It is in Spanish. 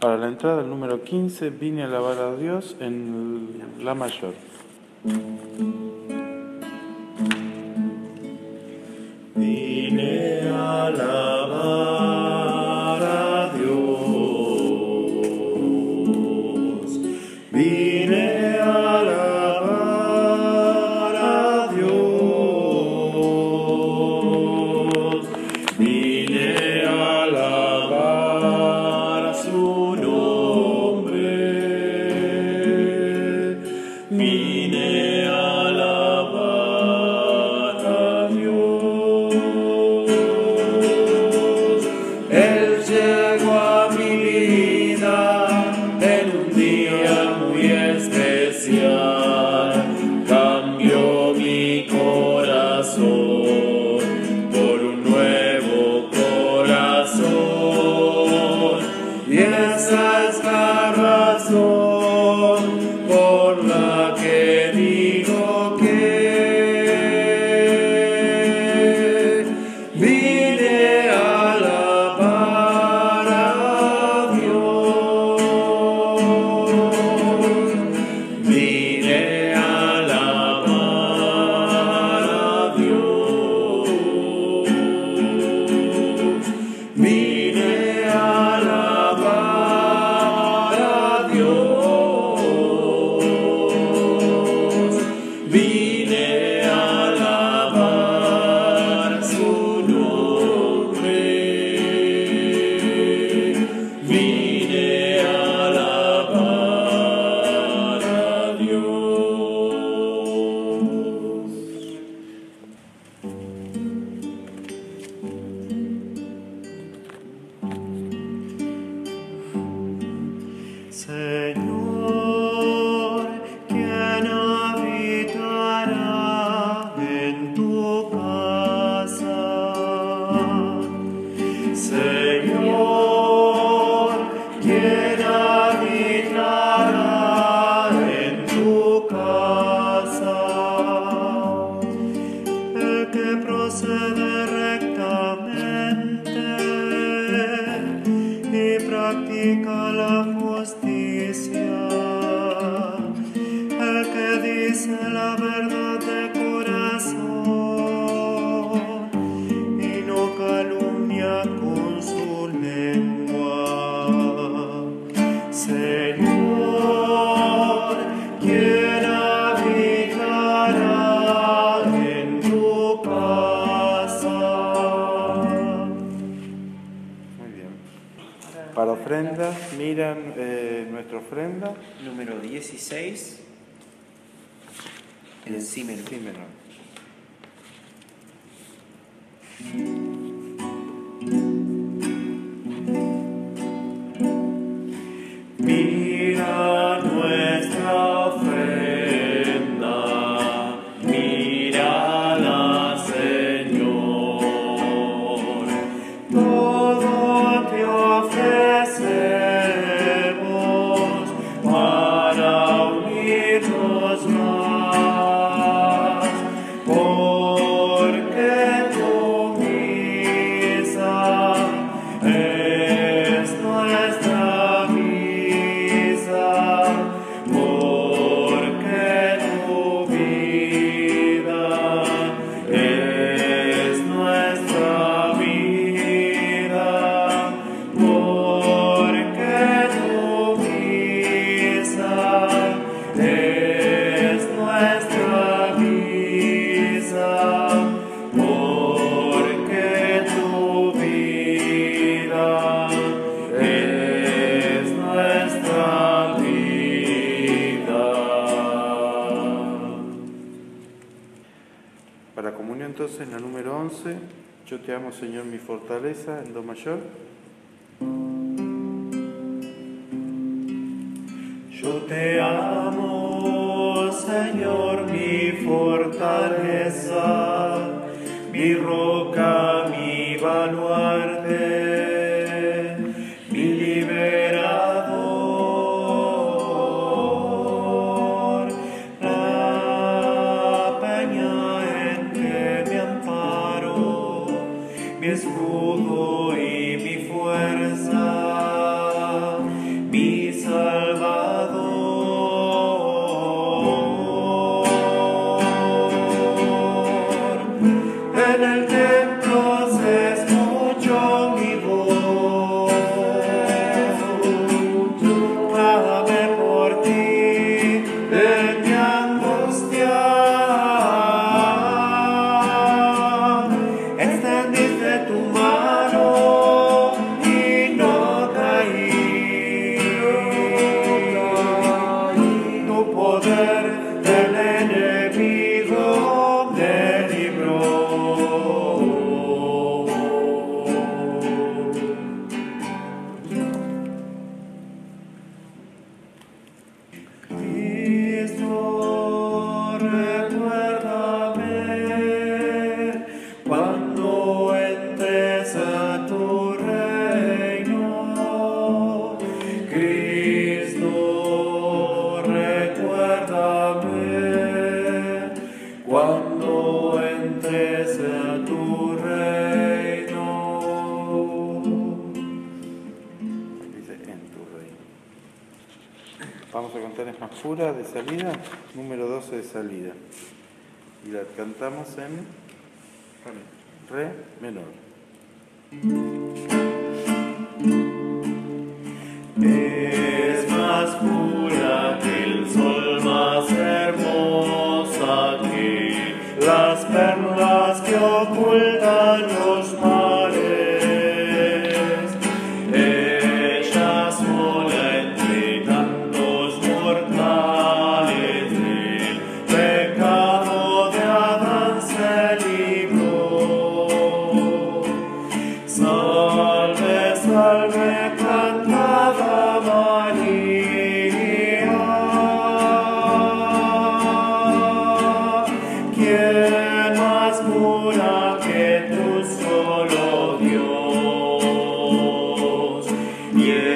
Para la entrada del número 15, vine a alabar a Dios en La mayor. Vine a alabar a Dios. Vine a alabar a Dios. Vine a alabar a su nombre. Vine a alabar a Dios. Él llegó a mi vida en un día muy especial. Cambió mi corazón por un nuevo corazón. Y esa es la razón por la que digo que vine a alabar a Dios. Vine a alabar a Dios. Vine a alabar a Dios. Vine a alabar su nombre. Vine a alabar a Dios. Señor, ¿quién habitará en tu casa? Señor, ¿quién habitará en tu casa? El que procede rectamente y practica la justicia, el que dice la verdad de corazón y no calumnia con su lengua. Señor, ¿quién habitará en tu casa? Muy bien. Para ofrenda, miran nuestra ofrenda. Número 16, en si menor. Si menor. Mira nuestra ofrenda, mírala, Señor. Todo te ofrecemos para unirnos más, porque tu misa es nuestra misa, porque tu vida es nuestra vida, porque tu misa es nuestra misa, porque tu vida es nuestra vida. Para comunión entonces, la número 11, yo te amo Señor mi fortaleza, en Do mayor. Yo te amo, Señor, mi fortaleza, mi roca, mi baluarte, mi liberador, la peña en que me amparo, mi escudo y mi fuerza. Vamos a cantar en más pura de salida, número 12 de salida. Y la cantamos en re menor. Es más pura que el sol, más hermosa que las perlas que ocultan los mares. Ella sola entre tantos mortales del pecado de Adán se libró. Salve, salve, cantada María. ¿Quién más pura que tú, solo Dios?